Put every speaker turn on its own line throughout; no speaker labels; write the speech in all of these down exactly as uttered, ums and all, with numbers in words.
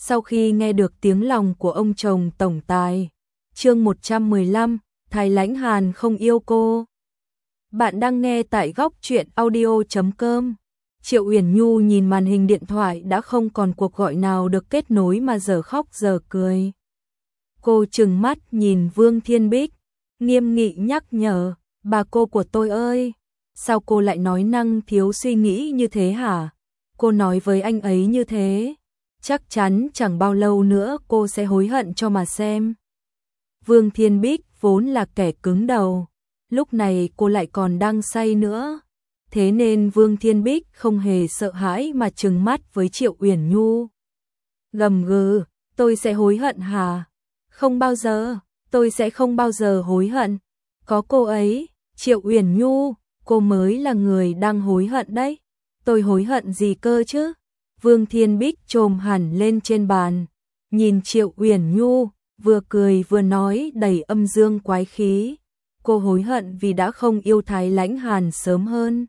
Sau khi nghe được tiếng lòng của ông chồng tổng tài. Chương một trăm mười lăm, Thái Lãnh Hàn không yêu cô. Bạn đang nghe tại góc truyện audio chấm com. Triệu Uyển Nhu nhìn màn hình điện thoại đã không còn cuộc gọi nào được kết nối mà giờ khóc giờ cười. Cô trừng mắt nhìn Vương Thiên Bích, nghiêm nghị nhắc nhở, bà cô của tôi ơi, sao cô lại nói năng thiếu suy nghĩ như thế hả? Cô nói với anh ấy như thế, chắc chắn chẳng bao lâu nữa cô sẽ hối hận cho mà xem. Vương Thiên Bích vốn là kẻ cứng đầu, lúc này cô lại còn đang say nữa. Thế nên Vương Thiên Bích không hề sợ hãi mà trừng mắt với Triệu Uyển Nhu. Gầm gừ, tôi sẽ hối hận hả? Không bao giờ, tôi sẽ không bao giờ hối hận. Có cô ấy, Triệu Uyển Nhu, cô mới là người đang hối hận đấy. Tôi hối hận gì cơ chứ? Vương Thiên Bích chồm hẳn lên trên bàn, nhìn Triệu Uyển Nhu, vừa cười vừa nói đầy âm dương quái khí. Cô hối hận vì đã không yêu Thái Lãnh Hàn sớm hơn?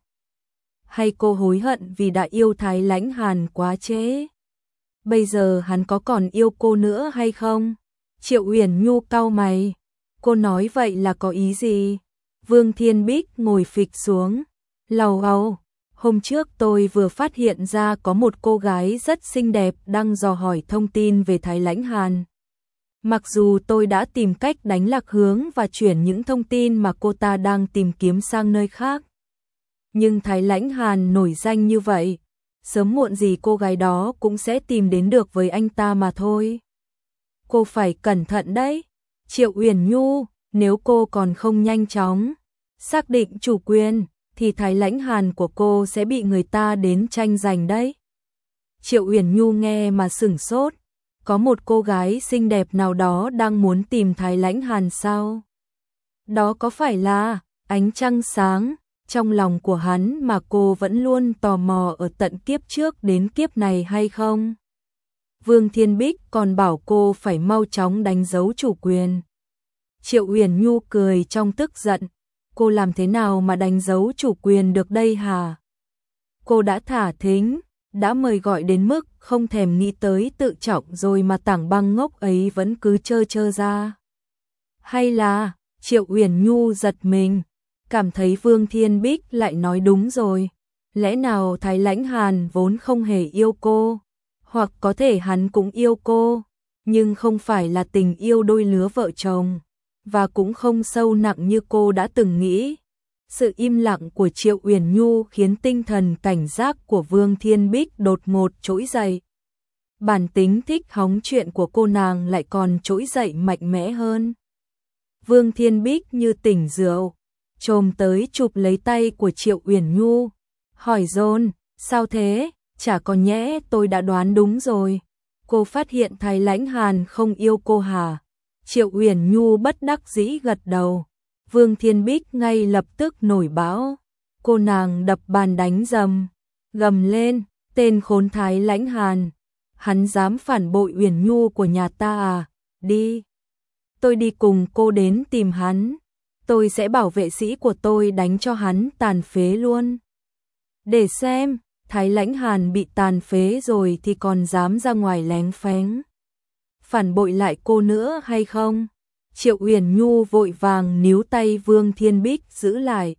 Hay cô hối hận vì đã yêu Thái Lãnh Hàn quá trễ? Bây giờ hắn có còn yêu cô nữa hay không? Triệu Uyển Nhu cau mày. Cô nói vậy là có ý gì? Vương Thiên Bích ngồi phịch xuống, lầu bầu. Hôm trước tôi vừa phát hiện ra có một cô gái rất xinh đẹp đang dò hỏi thông tin về Thái Lãnh Hàn. Mặc dù tôi đã tìm cách đánh lạc hướng và chuyển những thông tin mà cô ta đang tìm kiếm sang nơi khác. Nhưng Thái Lãnh Hàn nổi danh như vậy, sớm muộn gì cô gái đó cũng sẽ tìm đến được với anh ta mà thôi. Cô phải cẩn thận đấy, Triệu Uyển Nhu, nếu cô còn không nhanh chóng xác định chủ quyền, thì Thái Lãnh Hàn của cô sẽ bị người ta đến tranh giành đấy. Triệu Uyển Nhu nghe mà sửng sốt, có một cô gái xinh đẹp nào đó đang muốn tìm Thái Lãnh Hàn sao? Đó có phải là ánh trăng sáng trong lòng của hắn mà cô vẫn luôn tò mò ở tận kiếp trước đến kiếp này hay không? Vương Thiên Bích còn bảo cô phải mau chóng đánh dấu chủ quyền. Triệu Uyển Nhu cười trong tức giận, cô làm thế nào mà đánh dấu chủ quyền được đây hả? Cô đã thả thính, đã mời gọi đến mức không thèm nghĩ tới tự trọng rồi mà tảng băng ngốc ấy vẫn cứ trơ trơ ra. Hay là, Triệu Uyển Nhu giật mình, cảm thấy Vương Thiên Bích lại nói đúng rồi. Lẽ nào Thái Lãnh Hàn vốn không hề yêu cô? Hoặc có thể hắn cũng yêu cô, nhưng không phải là tình yêu đôi lứa vợ chồng, và cũng không sâu nặng như cô đã từng nghĩ. Sự im lặng của Triệu Uyển Nhu khiến tinh thần cảnh giác của Vương Thiên Bích đột ngột trỗi dậy. Bản tính thích hóng chuyện của cô nàng lại còn trỗi dậy mạnh mẽ hơn. Vương Thiên Bích như tỉnh rượu, chồm tới chụp lấy tay của Triệu Uyển Nhu, hỏi dồn, sao thế? Chả có nhẽ tôi đã đoán đúng rồi. Cô phát hiện Thái Lãnh Hàn không yêu cô hả? Triệu Uyển Nhu bất đắc dĩ gật đầu. Vương Thiên Bích ngay lập tức nổi bão. Cô nàng đập bàn đánh rầm, gầm lên, tên khốn Thái Lãnh Hàn. Hắn dám phản bội Uyển Nhu của nhà ta à? Đi. Tôi đi cùng cô đến tìm hắn. Tôi sẽ bảo vệ sĩ của tôi đánh cho hắn tàn phế luôn. Để xem, Thái Lãnh Hàn bị tàn phế rồi thì còn dám ra ngoài lén phén phản bội lại cô nữa hay không? Triệu Uyển Nhu vội vàng níu tay Vương Thiên Bích giữ lại.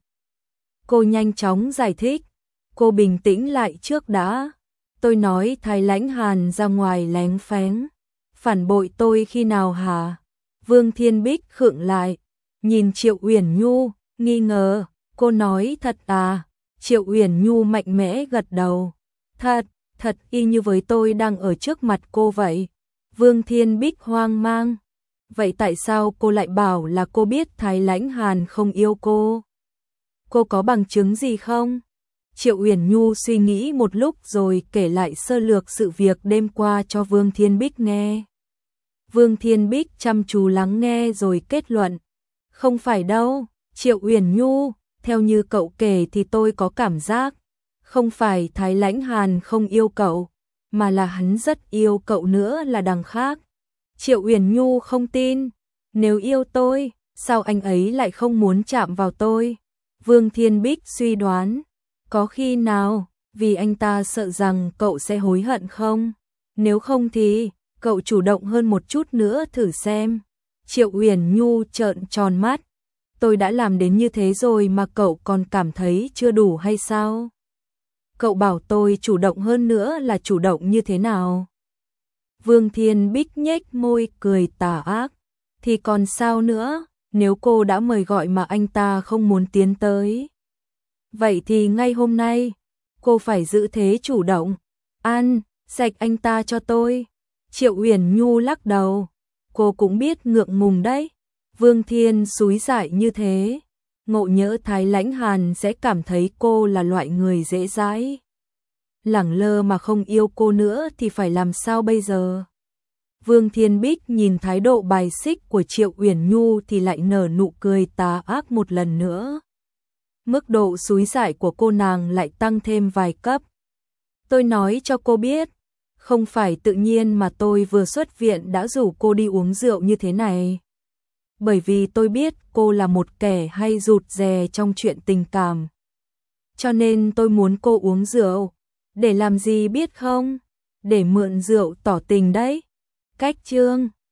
Cô nhanh chóng giải thích, cô bình tĩnh lại trước đã. Tôi nói Thái Lãnh Hàn ra ngoài lén phén phản bội tôi khi nào hả? Vương Thiên Bích khựng lại, nhìn Triệu Uyển Nhu, nghi ngờ, cô nói thật à? Triệu Uyển Nhu mạnh mẽ gật đầu. Thật, thật y như với tôi đang ở trước mặt cô vậy. Vương Thiên Bích hoang mang. Vậy tại sao cô lại bảo là cô biết Thái Lãnh Hàn không yêu cô? Cô có bằng chứng gì không? Triệu Uyển Nhu suy nghĩ một lúc rồi kể lại sơ lược sự việc đêm qua cho Vương Thiên Bích nghe. Vương Thiên Bích chăm chú lắng nghe rồi kết luận. Không phải đâu, Triệu Uyển Nhu, theo như cậu kể thì tôi có cảm giác, không phải Thái Lãnh Hàn không yêu cậu, mà là hắn rất yêu cậu nữa là đằng khác. Triệu Uyển Nhu không tin, nếu yêu tôi, sao anh ấy lại không muốn chạm vào tôi? Vương Thiên Bích suy đoán, có khi nào vì anh ta sợ rằng cậu sẽ hối hận không? Nếu không thì Cậu chủ động hơn một chút nữa thử xem. Triệu Uyển Nhu trợn tròn mắt. Tôi đã làm đến như thế rồi mà cậu còn cảm thấy chưa đủ hay sao? Cậu bảo tôi chủ động hơn nữa là chủ động như thế nào? Vương Thiên Bích nhếch môi cười tà ác. Thì còn sao nữa, nếu cô đã mời gọi mà anh ta không muốn tiến tới. Vậy thì ngay hôm nay, cô phải giữ thế chủ động. Ăn, sạch anh ta cho tôi. Triệu Uyển Nhu lắc đầu. Cô cũng biết ngượng ngùng đấy. Vương Thiên xúi dại như thế. Ngộ nhỡ Thái Lãnh Hàn sẽ cảm thấy cô là loại người dễ dãi. Lẳng lơ mà không yêu cô nữa thì phải làm sao bây giờ? Vương Thiên Bích nhìn thái độ bài xích của Triệu Uyển Nhu thì lại nở nụ cười tà ác một lần nữa. Mức độ xúi dại của cô nàng lại tăng thêm vài cấp. Tôi nói cho cô biết, không phải tự nhiên mà tôi vừa xuất viện đã rủ cô đi uống rượu như thế này. Bởi vì tôi biết cô là một kẻ hay rụt rè trong chuyện tình cảm. Cho nên tôi muốn cô uống rượu. Để làm gì biết không? Để mượn rượu tỏ tình đấy. Cách chương